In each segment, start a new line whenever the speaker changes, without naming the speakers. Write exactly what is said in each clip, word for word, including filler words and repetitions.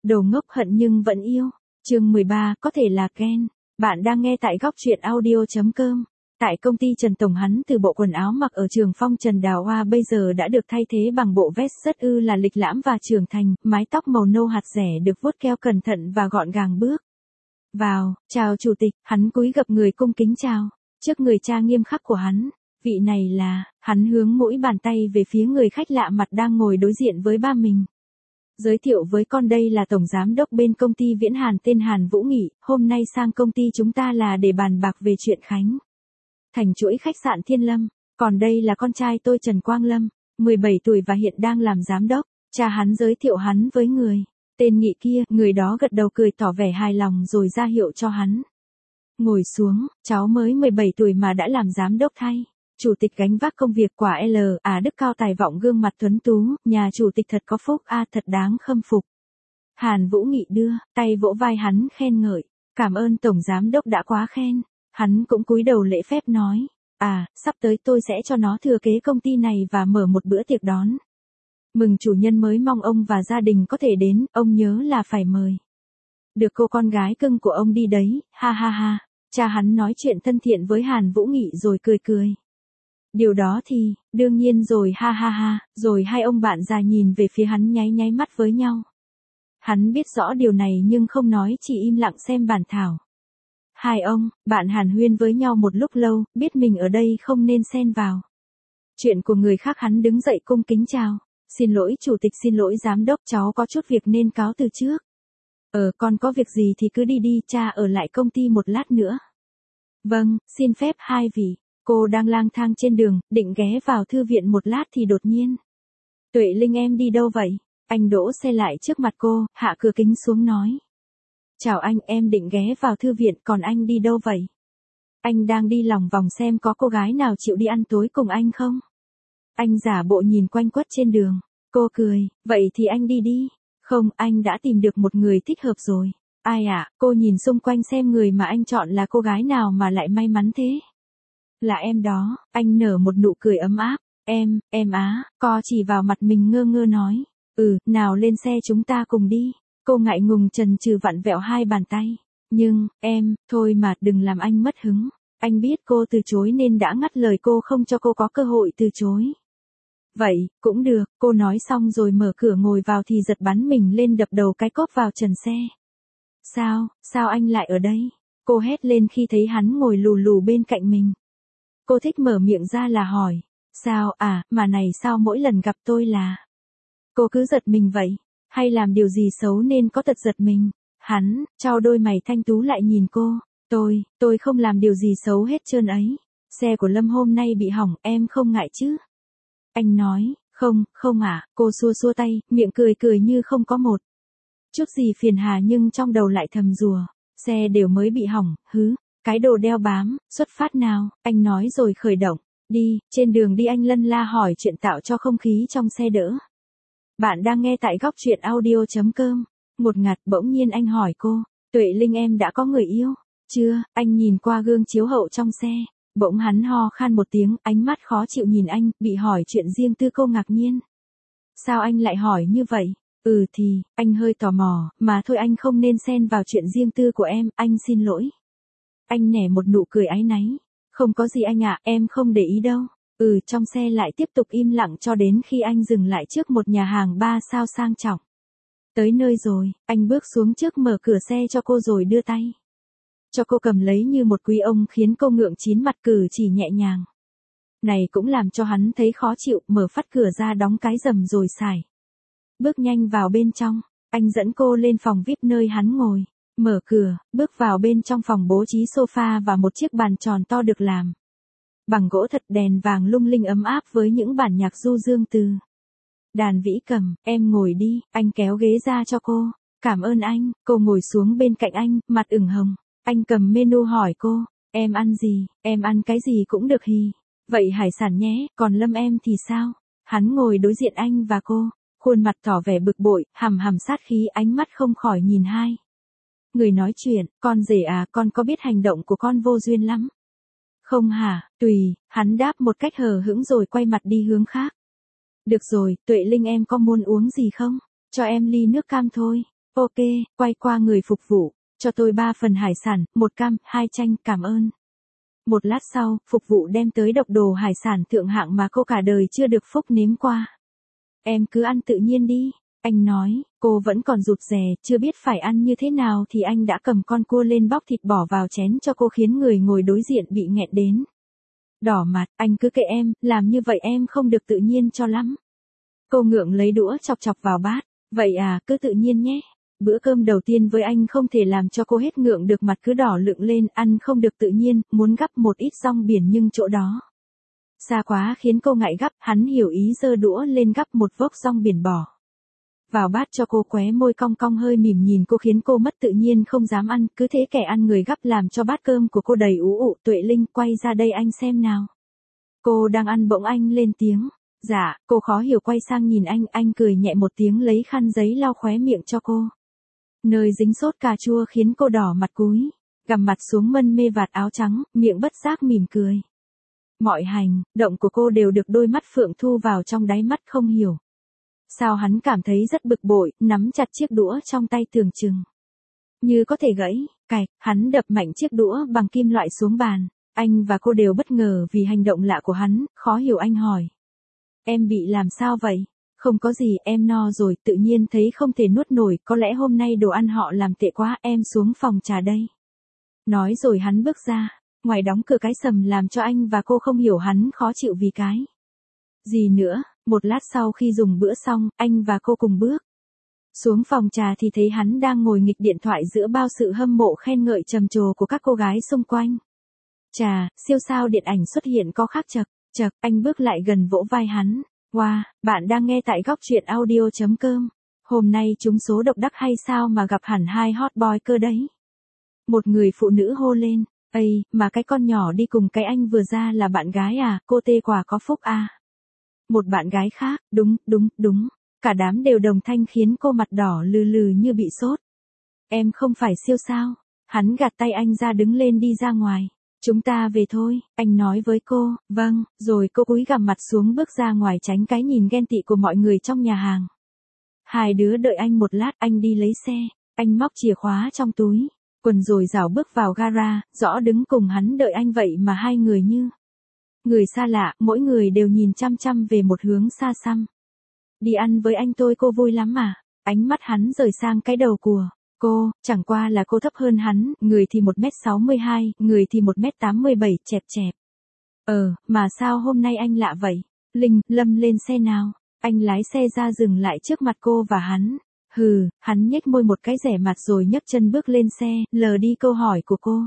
Đồ ngốc hận nhưng vẫn yêu. Chương mười ba, có thể là Ken. Bạn đang nghe tại góc truyện audio.com. Tại công ty Trần Tổng, hắn từ bộ quần áo mặc ở trường phong Trần Đào Hoa bây giờ đã được thay thế bằng bộ vest rất ư là lịch lãm và trưởng thành, mái tóc màu nâu hạt rẻ được vuốt keo cẩn thận và gọn gàng bước vào. Chào chủ tịch, hắn cúi gập người cung kính chào. Trước người cha nghiêm khắc của hắn, vị này là, hắn hướng mũi bàn tay về phía người khách lạ mặt đang ngồi đối diện với ba mình. Giới thiệu với con, đây là tổng giám đốc bên công ty Viễn Hàn tên Hàn Vũ Nghị, hôm nay sang công ty chúng ta là để bàn bạc về chuyện khánh thành chuỗi khách sạn Thiên Lâm, còn đây là con trai tôi Trần Quang Lâm, mười bảy tuổi và hiện đang làm giám đốc. Cha hắn giới thiệu hắn với người tên Nghị kia, người đó gật đầu cười tỏ vẻ hài lòng rồi ra hiệu cho hắn ngồi xuống. Cháu mới mười bảy tuổi mà đã làm giám đốc thay chủ tịch, gánh vác công việc quả L à đức cao tài vọng, gương mặt tuấn tú, nhà chủ tịch thật có phúc a, thật đáng khâm phục. Hàn Vũ Nghị đưa tay vỗ vai hắn khen ngợi. Cảm ơn tổng giám đốc đã quá khen. Hắn cũng cúi đầu lễ phép nói, à, sắp tới tôi sẽ cho nó thừa kế công ty này và mở một bữa tiệc đón mừng chủ nhân mới, mong ông và gia đình có thể đến, ông nhớ là phải mời được cô con gái cưng của ông đi đấy, ha ha ha. Cha hắn nói chuyện thân thiện với Hàn Vũ Nghị rồi cười cười. Điều đó thì, đương nhiên rồi, ha ha ha, rồi hai ông bạn già nhìn về phía hắn nháy nháy mắt với nhau. Hắn biết rõ điều này nhưng không nói, chỉ im lặng xem bản thảo. Hai ông bạn hàn huyên với nhau một lúc lâu, biết mình ở đây không nên xen vào chuyện của người khác, hắn đứng dậy cung kính chào. Xin lỗi chủ tịch, xin lỗi giám đốc, cháu có chút việc nên cáo từ trước. Ờ, con có việc gì thì cứ đi đi, cha ở lại công ty một lát nữa. Vâng, xin phép hai vị. Cô đang lang thang trên đường, định ghé vào thư viện một lát thì đột nhiên. Tuệ Linh em đi đâu vậy? Anh đỗ xe lại trước mặt cô, hạ cửa kính xuống nói. Chào anh, em định ghé vào thư viện, còn anh đi đâu vậy? Anh đang đi lòng vòng xem có cô gái nào chịu đi ăn tối cùng anh không? Anh giả bộ nhìn quanh quất trên đường. Cô cười, vậy thì anh đi đi. Không, anh đã tìm được một người thích hợp rồi. Ai ạ? À? Cô nhìn xung quanh xem người mà anh chọn là cô gái nào mà lại may mắn thế. Là em đó. Anh nở một nụ cười ấm áp. Em, em á, co chỉ vào mặt mình ngơ ngơ nói. Ừ, nào lên xe chúng ta cùng đi. Cô ngại ngùng chần chừ vặn vẹo hai bàn tay. Nhưng, em, thôi mà, đừng làm anh mất hứng. Anh biết cô từ chối nên đã ngắt lời cô, không cho cô có cơ hội từ chối. Vậy, cũng được, cô nói xong rồi mở cửa ngồi vào thì giật bắn mình lên, đập đầu cái cốp vào trần xe. Sao, sao anh lại ở đây? Cô hét lên khi thấy hắn ngồi lù lù bên cạnh mình. Cô thích mở miệng ra là hỏi. Sao, à, mà này sao mỗi lần gặp tôi là... Cô cứ giật mình vậy? Hay làm điều gì xấu nên có tật giật mình? Hắn, trao đôi mày thanh tú lại nhìn cô. Tôi, tôi không làm điều gì xấu hết trơn ấy. Xe của Lâm hôm nay bị hỏng, em không ngại chứ? Anh nói, không, không ạ. À. Cô xua xua tay, miệng cười cười như không có một chút gì phiền hà, nhưng trong đầu lại thầm rùa. Xe đều mới bị hỏng, hứ, cái đồ đeo bám, xuất phát nào, anh nói rồi khởi động. Đi, trên đường đi anh lân la hỏi chuyện tạo cho không khí trong xe đỡ. Bạn đang nghe tại góc truyện audio.com. Một ngặt bỗng nhiên anh hỏi cô, Tuệ Linh em đã có người yêu? Chưa, anh nhìn qua gương chiếu hậu trong xe. Bỗng hắn ho khan một tiếng, ánh mắt khó chịu nhìn anh, bị hỏi chuyện riêng tư. Cô ngạc nhiên. Sao anh lại hỏi như vậy? Ừ thì, anh hơi tò mò, mà thôi anh không nên xen vào chuyện riêng tư của em, anh xin lỗi. Anh nẻ một nụ cười áy náy. Không có gì anh ạ, em không để ý đâu. Ừ, trong xe lại tiếp tục im lặng cho đến khi anh dừng lại trước một nhà hàng ba sao sang trọng. Tới nơi rồi, anh bước xuống trước, mở cửa xe cho cô rồi đưa tay cho cô cầm lấy như một quý ông, khiến cô ngượng chín mặt, cử chỉ nhẹ nhàng này cũng làm cho hắn thấy khó chịu, mở phắt cửa ra đóng cái rầm rồi xài bước nhanh vào bên trong. Anh dẫn cô lên phòng vi ai pi nơi hắn ngồi, mở cửa, bước vào bên trong phòng, bố trí sofa và một chiếc bàn tròn to được làm bằng gỗ thật, đèn vàng lung linh ấm áp với những bản nhạc du dương từ đàn vĩ cầm. Em ngồi đi, anh kéo ghế ra cho cô. Cảm ơn anh. Cô ngồi xuống bên cạnh anh, mặt ửng hồng. Anh cầm menu hỏi cô, em ăn gì? Em ăn cái gì cũng được hì. Vậy hải sản nhé, còn Lâm em thì sao? Hắn ngồi đối diện anh và cô, khuôn mặt tỏ vẻ bực bội, hằm hằm sát khí, ánh mắt không khỏi nhìn hai người nói chuyện. Con rể à, con có biết hành động của con vô duyên lắm không hả? Tùy, hắn đáp một cách hờ hững rồi quay mặt đi hướng khác. Được rồi, Tuệ Linh em có muốn uống gì không? Cho em ly nước cam thôi. Ok, quay qua người phục vụ, cho tôi ba phần hải sản, một cam, hai chanh, cảm ơn. Một lát sau, phục vụ đem tới độc đồ hải sản thượng hạng mà cô cả đời chưa được phúc nếm qua. Em cứ ăn tự nhiên đi, anh nói, cô vẫn còn rụt rè, chưa biết phải ăn như thế nào thì anh đã cầm con cua lên bóc thịt bỏ vào chén cho cô khiến người ngồi đối diện bị nghẹn đến. Đỏ mặt, anh cứ kệ em, làm như vậy em không được tự nhiên cho lắm. Cô ngượng lấy đũa chọc chọc vào bát, vậy à, cứ tự nhiên nhé. Bữa cơm đầu tiên với anh không thể làm cho cô hết ngượng được, mặt cứ đỏ lựng lên, ăn không được tự nhiên, muốn gắp một ít rong biển nhưng chỗ đó xa quá khiến cô ngại gắp, hắn hiểu ý giơ đũa lên gắp một vốc rong biển bỏ vào bát cho cô, khóe môi cong cong hơi mỉm nhìn cô khiến cô mất tự nhiên không dám ăn, cứ thế kẻ ăn người gắp làm cho bát cơm của cô đầy ú ụ. Tuệ Linh, quay ra đây anh xem nào. Cô đang ăn bỗng anh lên tiếng. Dạ, cô khó hiểu quay sang nhìn anh, anh cười nhẹ một tiếng lấy khăn giấy lau khóe miệng cho cô. Nơi dính sốt cà chua khiến cô đỏ mặt cúi, gằm mặt xuống mân mê vạt áo trắng, miệng bất giác mỉm cười. Mọi hành động của cô đều được đôi mắt Phượng thu vào trong đáy mắt không hiểu. Sao hắn cảm thấy rất bực bội, nắm chặt chiếc đũa trong tay tưởng chừng như có thể gãy, cạch, hắn đập mạnh chiếc đũa bằng kim loại xuống bàn. Anh và cô đều bất ngờ vì hành động lạ của hắn, khó hiểu anh hỏi. Em bị làm sao vậy? Không có gì, em no rồi, tự nhiên thấy không thể nuốt nổi, có lẽ hôm nay đồ ăn họ làm tệ quá, em xuống phòng trà đây. Nói rồi hắn bước ra, ngoài đóng cửa cái sầm làm cho anh và cô không hiểu hắn khó chịu vì cái gì nữa. Một lát sau khi dùng bữa xong, anh và cô cùng bước xuống phòng trà thì thấy hắn đang ngồi nghịch điện thoại giữa bao sự hâm mộ khen ngợi trầm trồ của các cô gái xung quanh. Chà, siêu sao điện ảnh xuất hiện có khác chật, chật, anh bước lại gần vỗ vai hắn. Wow, bạn đang nghe tại góc truyện audio chấm com. Hôm nay chúng số độc đắc hay sao mà gặp hẳn hai hot boy cơ đấy. Một người phụ nữ hô lên. Ây, mà cái con nhỏ đi cùng cái anh vừa ra là bạn gái à, cô tê quả có phúc à. Một bạn gái khác, đúng, đúng, đúng. Cả đám đều đồng thanh khiến cô mặt đỏ lừ lừ như bị sốt. Em không phải siêu sao. Hắn gạt tay anh ra đứng lên đi ra ngoài. Chúng ta về thôi, anh nói với cô. Vâng, rồi cô cúi gằm mặt xuống bước ra ngoài tránh cái nhìn ghen tị của mọi người trong nhà hàng. Hai đứa đợi anh một lát, anh đi lấy xe. Anh móc chìa khóa trong túi quần rồi rảo bước vào gara, rõ đứng cùng hắn đợi anh vậy mà hai người như người xa lạ, mỗi người đều nhìn chăm chăm về một hướng xa xăm. Đi ăn với anh tôi cô vui lắm mà. Ánh mắt hắn rời sang cái đầu của cô, chẳng qua là cô thấp hơn hắn, người thì một mét sáu mươi hai, người thì một mét tám mươi bảy, chẹp chẹp. Ờ, mà sao hôm nay anh lạ vậy? Linh, Lâm lên xe nào. Anh lái xe ra dừng lại trước mặt cô và hắn. Hừ, hắn nhếch môi một cái rẻ mặt rồi nhấc chân bước lên xe, lờ đi câu hỏi của cô.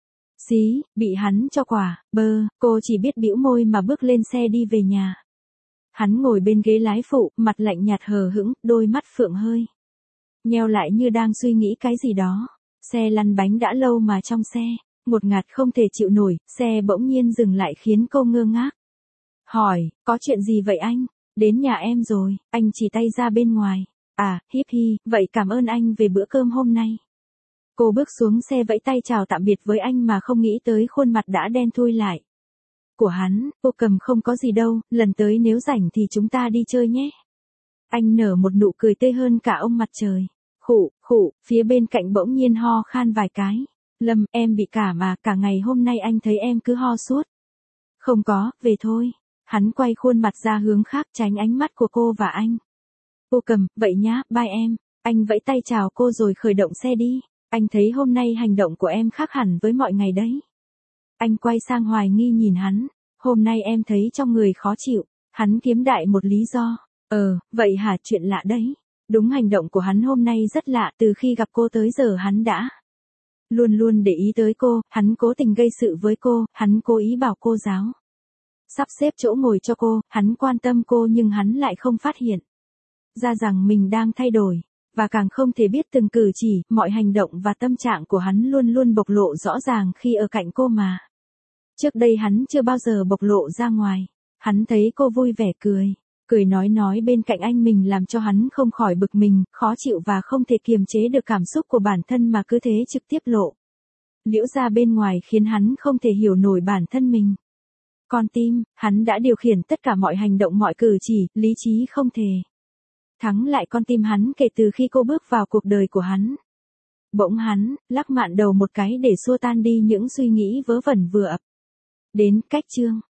Xí, bị hắn cho quả, bơ, cô chỉ biết bĩu môi mà bước lên xe đi về nhà. Hắn ngồi bên ghế lái phụ, mặt lạnh nhạt hờ hững, đôi mắt Phượng hơi nheo lại như đang suy nghĩ cái gì đó. Xe lăn bánh đã lâu mà trong xe, ngột ngạt không thể chịu nổi, xe bỗng nhiên dừng lại khiến cô ngơ ngác. Hỏi, có chuyện gì vậy anh? Đến nhà em rồi, anh chỉ tay ra bên ngoài. À, híp hi, vậy cảm ơn anh về bữa cơm hôm nay. Cô bước xuống xe vẫy tay chào tạm biệt với anh mà không nghĩ tới khuôn mặt đã đen thui lại của hắn. Cô cầm không có gì đâu, lần tới nếu rảnh thì chúng ta đi chơi nhé. Anh nở một nụ cười tươi hơn cả ông mặt trời. Khụ, khụ, phía bên cạnh bỗng nhiên ho khan vài cái. Lâm, em bị cảm mà, cả ngày hôm nay anh thấy em cứ ho suốt. Không có, về thôi. Hắn quay khuôn mặt ra hướng khác tránh ánh mắt của cô và anh. Cô cầm, vậy nhá, bye em. Anh vẫy tay chào cô rồi khởi động xe đi. Anh thấy hôm nay hành động của em khác hẳn với mọi ngày đấy. Anh quay sang hoài nghi nhìn hắn. Hôm nay em thấy trong người khó chịu. Hắn kiếm đại một lý do. Ờ, vậy hả, chuyện lạ đấy. Đúng, hành động của hắn hôm nay rất lạ, từ khi gặp cô tới giờ hắn đã luôn luôn để ý tới cô, hắn cố tình gây sự với cô, hắn cố ý bảo cô giáo sắp xếp chỗ ngồi cho cô, hắn quan tâm cô nhưng hắn lại không phát hiện ra rằng mình đang thay đổi, và càng không thể biết từng cử chỉ, mọi hành động và tâm trạng của hắn luôn luôn bộc lộ rõ ràng khi ở cạnh cô mà. Trước đây hắn chưa bao giờ bộc lộ ra ngoài. Hắn thấy cô vui vẻ cười, cười nói nói bên cạnh anh mình làm cho hắn không khỏi bực mình, khó chịu và không thể kiềm chế được cảm xúc của bản thân mà cứ thế trực tiếp lộ liễu ra bên ngoài khiến hắn không thể hiểu nổi bản thân mình. Con tim, hắn đã điều khiển tất cả mọi hành động mọi cử chỉ, lý trí không thể thắng lại con tim hắn kể từ khi cô bước vào cuộc đời của hắn. Bỗng hắn, lắc mạn đầu một cái để xua tan đi những suy nghĩ vớ vẩn vừa ập đến. Cách chương